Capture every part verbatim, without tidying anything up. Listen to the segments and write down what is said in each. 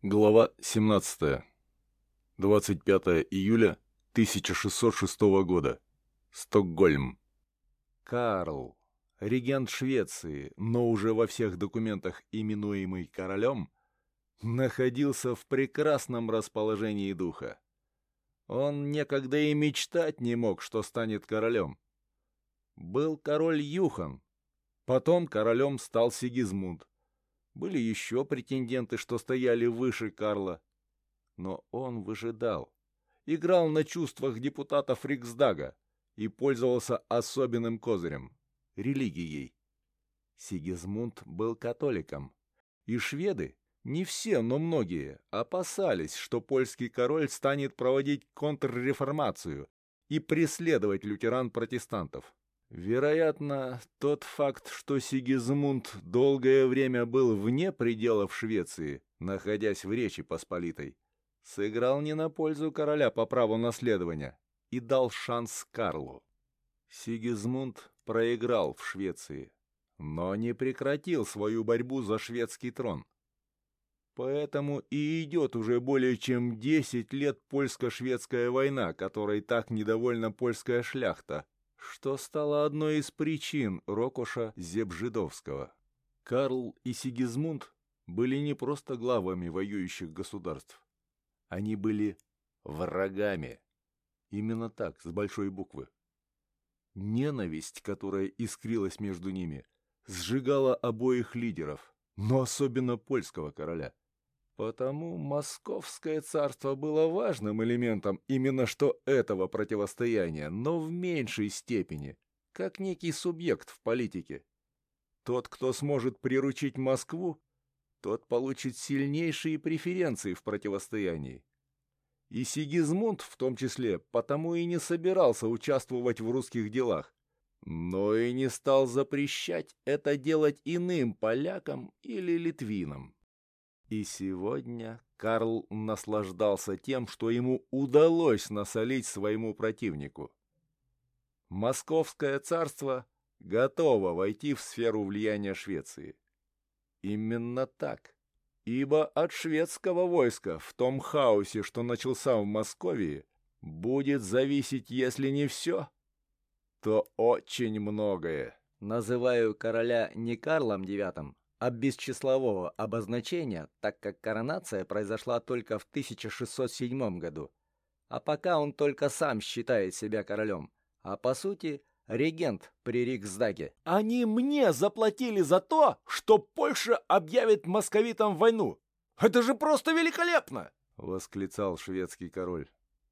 Глава семнадцатая. двадцать пятое июля тысяча шестьсот шестого года. Стокгольм. Карл, регент Швеции, но уже во всех документах именуемый королем, находился в прекрасном расположении духа. Он некогда и мечтать не мог, что станет королем. Был король Юхан, потом королем стал Сигизмунд. Были еще претенденты, что стояли выше Карла. Но он выжидал, играл на чувствах депутатов Риксдага и пользовался особенным козырем — религией. Сигизмунд был католиком, и шведы, не все, но многие, опасались, что польский король станет проводить контрреформацию и преследовать лютеран-протестантов. Вероятно, тот факт, что Сигизмунд долгое время был вне пределов Швеции, находясь в Речи Посполитой, сыграл не на пользу короля по праву наследования и дал шанс Карлу. Сигизмунд проиграл в Швеции, но не прекратил свою борьбу за шведский трон. Поэтому и идет уже более чем десять лет польско-шведская война, которой так недовольна польская шляхта, что стало одной из причин рокоша Зебжидовского. Карл и Сигизмунд были не просто главами воюющих государств. Они были врагами. Именно так, с большой буквы. Ненависть, которая искрилась между ними, сжигала обоих лидеров, но особенно польского короля. Потому Московское царство было важным элементом именно что этого противостояния, но в меньшей степени, как некий субъект в политике. Тот, кто сможет приручить Москву, тот получит сильнейшие преференции в противостоянии. И Сигизмунд, в том числе, потому и не собирался участвовать в русских делах, но и не стал запрещать это делать иным полякам или литвинам. И сегодня Карл наслаждался тем, что ему удалось насолить своему противнику. Московское царство готово войти в сферу влияния Швеции. Именно так, ибо от шведского войска в том хаосе, что начался в Московии, будет зависеть, если не все, то очень многое. Называю короля не Карлом девятым, а без числового обозначения, так как коронация произошла только в тысяча шестьсот седьмом году. А пока он только сам считает себя королем, а по сути регент при Риксдаге. Они мне заплатили за то, что Польша объявит московитам войну. Это же просто великолепно! Восклицал шведский король.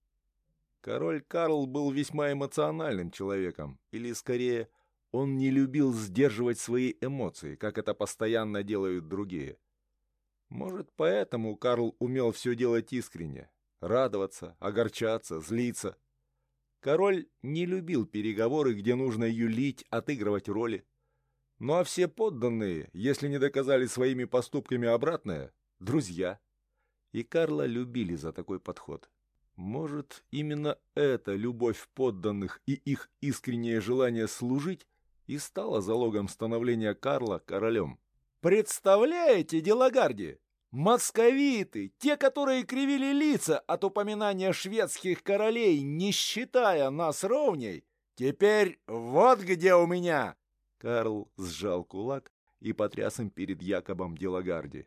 Король Карл был весьма эмоциональным человеком, или скорее, он не любил сдерживать свои эмоции, как это постоянно делают другие. Может, поэтому Карл умел все делать искренне, радоваться, огорчаться, злиться. Король не любил переговоры, где нужно юлить, отыгрывать роли. Ну а все подданные, если не доказали своими поступками обратное, друзья. И Карла любили за такой подход. Может, именно эта любовь подданных и их искреннее желание служить и стало залогом становления Карла королем. Представляете, Делагарди? Московиты, те, которые кривили лица от упоминания шведских королей, не считая нас ровней, теперь вот где у меня. Карл сжал кулак и потряс им перед Якобом Делагарди.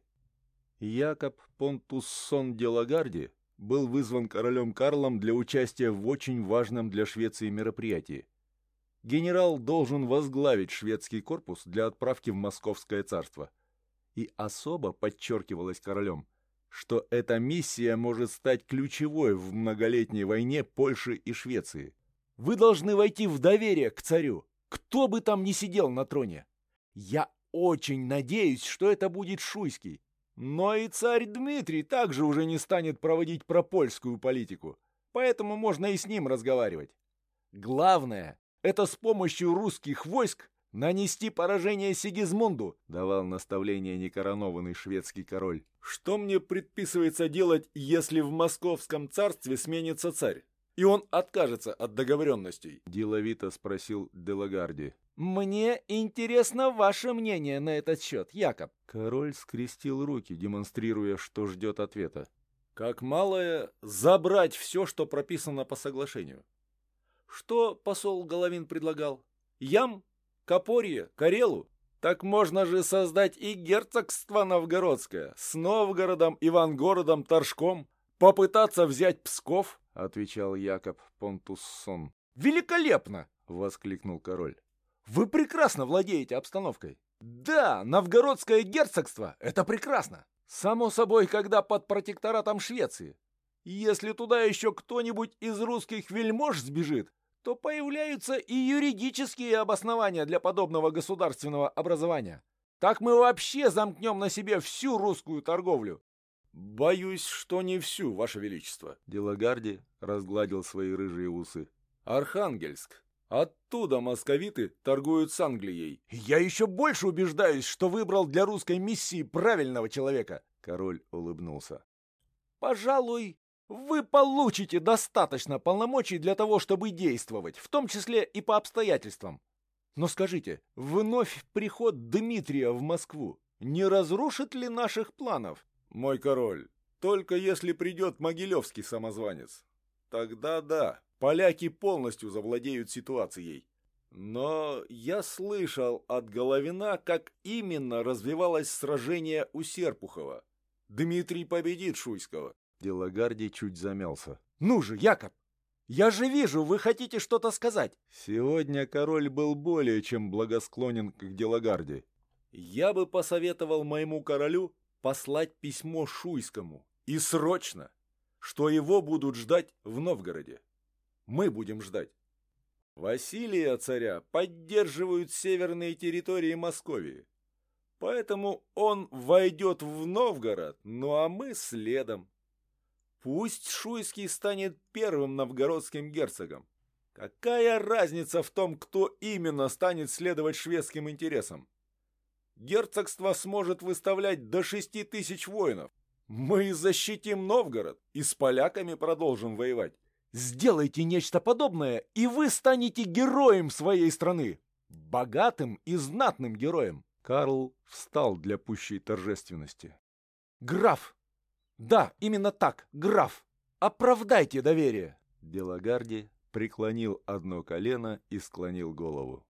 Якоб Понтуссон Делагарди был вызван королем Карлом для участия в очень важном для Швеции мероприятии. Генерал должен возглавить шведский корпус для отправки в Московское царство. И особо подчеркивалось королем, что эта миссия может стать ключевой в многолетней войне Польши и Швеции. Вы должны войти в доверие к царю, кто бы там ни сидел на троне. Я очень надеюсь, что это будет Шуйский. Но и царь Дмитрий также уже не станет проводить пропольскую политику, поэтому можно и с ним разговаривать. Главное — это с помощью русских войск нанести поражение Сигизмунду, давал наставление некоронованный шведский король. Что мне предписывается делать, если в московском царстве сменится царь? и он откажется от договоренностей?» — деловито спросил Делагарди. «Мне интересно ваше мнение на этот счет, Якоб». Король скрестил руки, демонстрируя, что ждет ответа. «Как малое забрать все, что прописано по соглашению. Что посол Головин предлагал? Ям? Копорье? Карелу? Так можно же создать и герцогство новгородское с Новгородом, Ивангородом, Торжком, попытаться взять Псков?» — отвечал Якоб Понтуссон. «Великолепно!» — воскликнул король. «Вы прекрасно владеете обстановкой. Да, новгородское герцогство — это прекрасно. Само собой, когда под протекторатом Швеции. Если туда еще кто-нибудь из русских вельмож сбежит, то появляются и юридические обоснования для подобного государственного образования. Так мы вообще замкнем на себе всю русскую торговлю». «Боюсь, что не всю, Ваше Величество». Делагарди разгладил свои рыжие усы. «Архангельск. Оттуда московиты торгуют с Англией. Я еще больше убеждаюсь, что выбрал для русской миссии правильного человека». Король улыбнулся. «Пожалуй, вы получите достаточно полномочий для того, чтобы действовать, в том числе и по обстоятельствам. Но скажите, вновь приход Дмитрия в Москву не разрушит ли наших планов?» «Мой король, только если придет могилевский самозванец. Тогда да, поляки полностью завладеют ситуацией. Но я слышал от Головина, как именно развивалось сражение у Серпухова. Дмитрий победит Шуйского». Делагарди чуть замялся. «Ну же, Якоб, я же вижу, вы хотите что-то сказать». Сегодня король был более чем благосклонен к Делагарди. «Я бы посоветовал моему королю послать письмо Шуйскому. И срочно, что его будут ждать в Новгороде. Мы будем ждать. Василия царя поддерживают северные территории Московии. Поэтому он войдет в Новгород, ну а мы следом. Пусть Шуйский станет первым новгородским герцогом. Какая разница в том, кто именно станет следовать шведским интересам? Герцогство сможет выставлять до шести тысяч воинов. Мы защитим Новгород и с поляками продолжим воевать. Сделайте нечто подобное, и вы станете героем своей страны. Богатым и знатным героем». Карл встал для пущей торжественности. «Граф! Да, именно так, граф! Оправдайте доверие!» Делагарди преклонил одно колено и склонил голову.